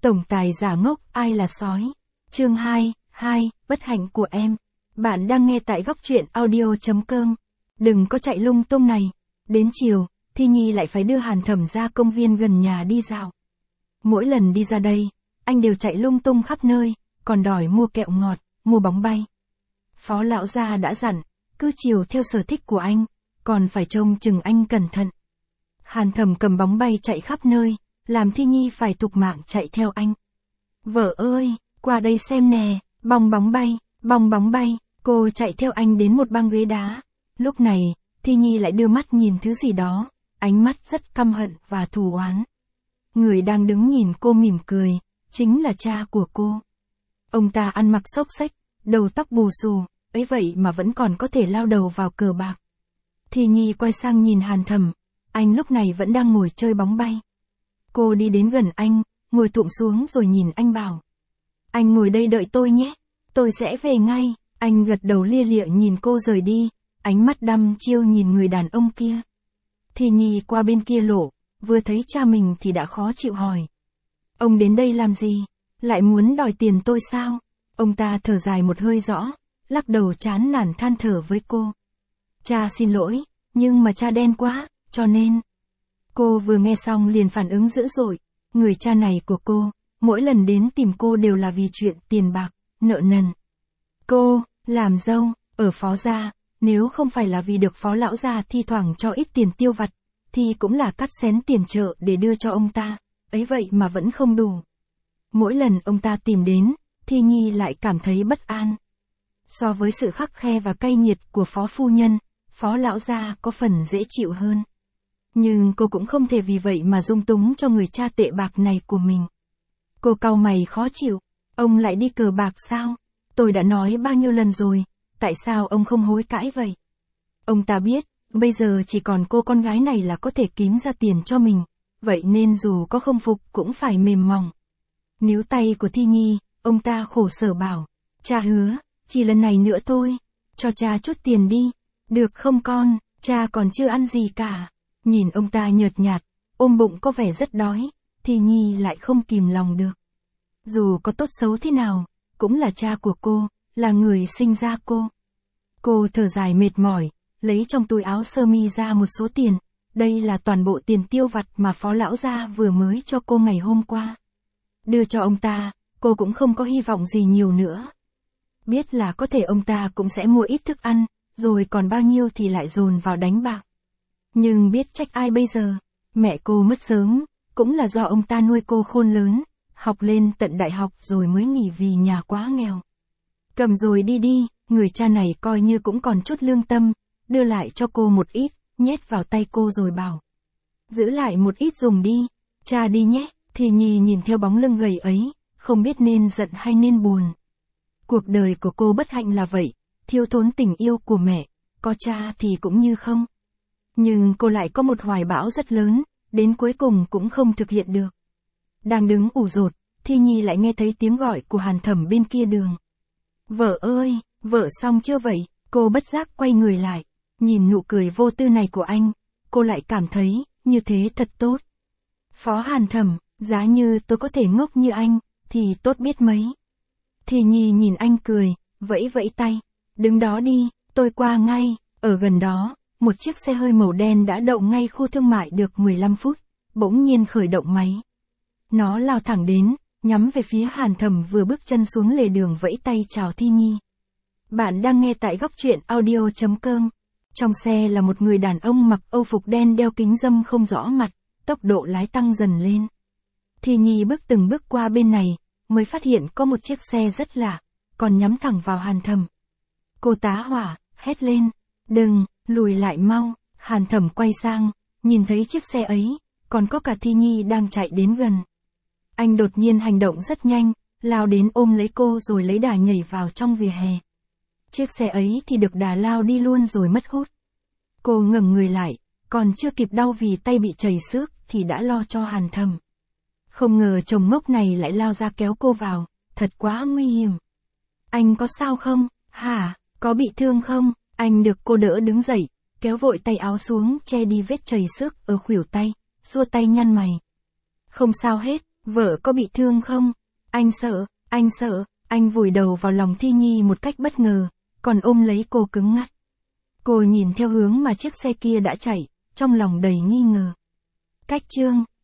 Tổng tài giả ngốc, ai là sói? Chương 2, bất hạnh của em. Bạn đang nghe tại góc truyện audio.com. Đừng có chạy lung tung này. Đến chiều, Thi Nhi lại phải đưa Hàn Thẩm ra công viên gần nhà đi dạo. Mỗi lần đi ra đây, anh đều chạy lung tung khắp nơi, còn đòi mua kẹo ngọt, mua bóng bay. Phó lão gia đã dặn, cứ chiều theo sở thích của anh, còn phải trông chừng anh cẩn thận. Hàn Thẩm cầm bóng bay chạy khắp nơi, làm Thi Nhi phải tục mạng chạy theo anh. Vợ ơi, qua đây xem nè, bong bóng bay, cô chạy theo anh đến một băng ghế đá. Lúc này, Thi Nhi lại đưa mắt nhìn thứ gì đó, ánh mắt rất căm hận và thù oán. Người đang đứng nhìn cô mỉm cười, chính là cha của cô. Ông ta ăn mặc xốc xếch, đầu tóc bù xù, ấy vậy mà vẫn còn có thể lao đầu vào cờ bạc. Thi Nhi quay sang nhìn Hàn Thẩm, anh lúc này vẫn đang ngồi chơi bóng bay. Cô đi đến gần anh, ngồi thụp xuống rồi nhìn anh bảo. Anh ngồi đây đợi tôi nhé, tôi sẽ về ngay. Anh gật đầu lia lịa nhìn cô rời đi, ánh mắt đăm chiêu nhìn người đàn ông kia. Thi Nhi qua bên kia lộ, vừa thấy cha mình thì đã khó chịu hỏi. Ông đến đây làm gì? Lại muốn đòi tiền tôi sao? Ông ta thở dài một hơi rõ, lắc đầu chán nản than thở với cô. Cha xin lỗi, nhưng mà cha đen quá, cho nên... Cô vừa nghe xong liền phản ứng dữ dội, người cha này của cô, mỗi lần đến tìm cô đều là vì chuyện tiền bạc, nợ nần. Cô, làm dâu, ở phó gia, nếu không phải là vì được phó lão gia thi thoảng cho ít tiền tiêu vặt, thì cũng là cắt xén tiền chợ để đưa cho ông ta, ấy vậy mà vẫn không đủ. Mỗi lần ông ta tìm đến, Thi Nhi lại cảm thấy bất an. So với sự khắc khe và cay nghiệt của phó phu nhân, phó lão gia có phần dễ chịu hơn. Nhưng cô cũng không thể vì vậy mà dung túng cho người cha tệ bạc này của mình. Cô cau mày khó chịu, ông lại đi cờ bạc sao? Tôi đã nói bao nhiêu lần rồi, tại sao ông không hối cãi vậy? Ông ta biết, bây giờ chỉ còn cô con gái này là có thể kiếm ra tiền cho mình, vậy nên dù có không phục cũng phải mềm mỏng. Níu tay của Thi Nhi, ông ta khổ sở bảo, cha hứa, chỉ lần này nữa thôi, cho cha chút tiền đi, được không con, cha còn chưa ăn gì cả. Nhìn ông ta nhợt nhạt, ôm bụng có vẻ rất đói, Thi Nhi lại không kìm lòng được. Dù có tốt xấu thế nào, cũng là cha của cô, là người sinh ra cô. Cô thở dài mệt mỏi, lấy trong túi áo sơ mi ra một số tiền, đây là toàn bộ tiền tiêu vặt mà phó lão gia vừa mới cho cô ngày hôm qua. Đưa cho ông ta, cô cũng không có hy vọng gì nhiều nữa. Biết là có thể ông ta cũng sẽ mua ít thức ăn, rồi còn bao nhiêu thì lại dồn vào đánh bạc. Nhưng biết trách ai bây giờ, mẹ cô mất sớm, cũng là do ông ta nuôi cô khôn lớn, học lên tận đại học rồi mới nghỉ vì nhà quá nghèo. Cầm rồi đi, người cha này coi như cũng còn chút lương tâm, đưa lại cho cô một ít, nhét vào tay cô rồi bảo. Giữ lại một ít dùng đi, cha đi nhé. Thì Nhi nhìn theo bóng lưng gầy ấy, không biết nên giận hay nên buồn. Cuộc đời của cô bất hạnh là vậy, thiếu thốn tình yêu của mẹ, có cha thì cũng như không. Nhưng cô lại có một hoài bão rất lớn, đến cuối cùng cũng không thực hiện được. Đang đứng ủ rột, Thi Nhi lại nghe thấy tiếng gọi của Hàn Thẩm bên kia đường. Vợ ơi, vợ xong chưa vậy? Cô bất giác quay người lại, nhìn nụ cười vô tư này của anh, cô lại cảm thấy, như thế thật tốt. Phó Hàn Thẩm, giá như tôi có thể ngốc như anh, thì tốt biết mấy. Thi Nhi nhìn anh cười, vẫy vẫy tay, đứng đó đi, tôi qua ngay. Ở gần đó, một chiếc xe hơi màu đen đã đậu ngay khu thương mại được 15 phút, bỗng nhiên khởi động máy. Nó lao thẳng đến, nhắm về phía Hàn Thẩm vừa bước chân xuống lề đường vẫy tay chào Thi Nhi. Bạn đang nghe tại góc truyện audio.com. Trong xe là một người đàn ông mặc âu phục đen đeo kính râm không rõ mặt, tốc độ lái tăng dần lên. Thi Nhi bước từng bước qua bên này, mới phát hiện có một chiếc xe rất lạ, còn nhắm thẳng vào Hàn Thẩm. Cô tá hỏa, hét lên, đừng, lùi lại mau. Hàn Thẩm quay sang, nhìn thấy chiếc xe ấy, còn có cả Thi Nhi đang chạy đến gần. Anh đột nhiên hành động rất nhanh, lao đến ôm lấy cô rồi lấy đà nhảy vào trong vỉa hè. Chiếc xe ấy thì được đà lao đi luôn rồi mất hút. Cô ngẩng người lại, còn chưa kịp đau vì tay bị trầy xước thì đã lo cho Hàn Thẩm. Không ngờ chồng ngốc này lại lao ra kéo cô vào, thật quá nguy hiểm. Anh có sao không? Hả, có bị thương không? Anh được cô đỡ đứng dậy, kéo vội tay áo xuống che đi vết trầy xước ở khuỷu tay, xua tay nhăn mày. Không sao hết, Vợ có bị thương không? Anh sợ, anh vùi đầu vào lòng Thi Nhi một cách bất ngờ, còn ôm lấy cô cứng ngắc. Cô nhìn theo hướng mà chiếc xe kia đã chạy, trong lòng đầy nghi ngờ. Cách chương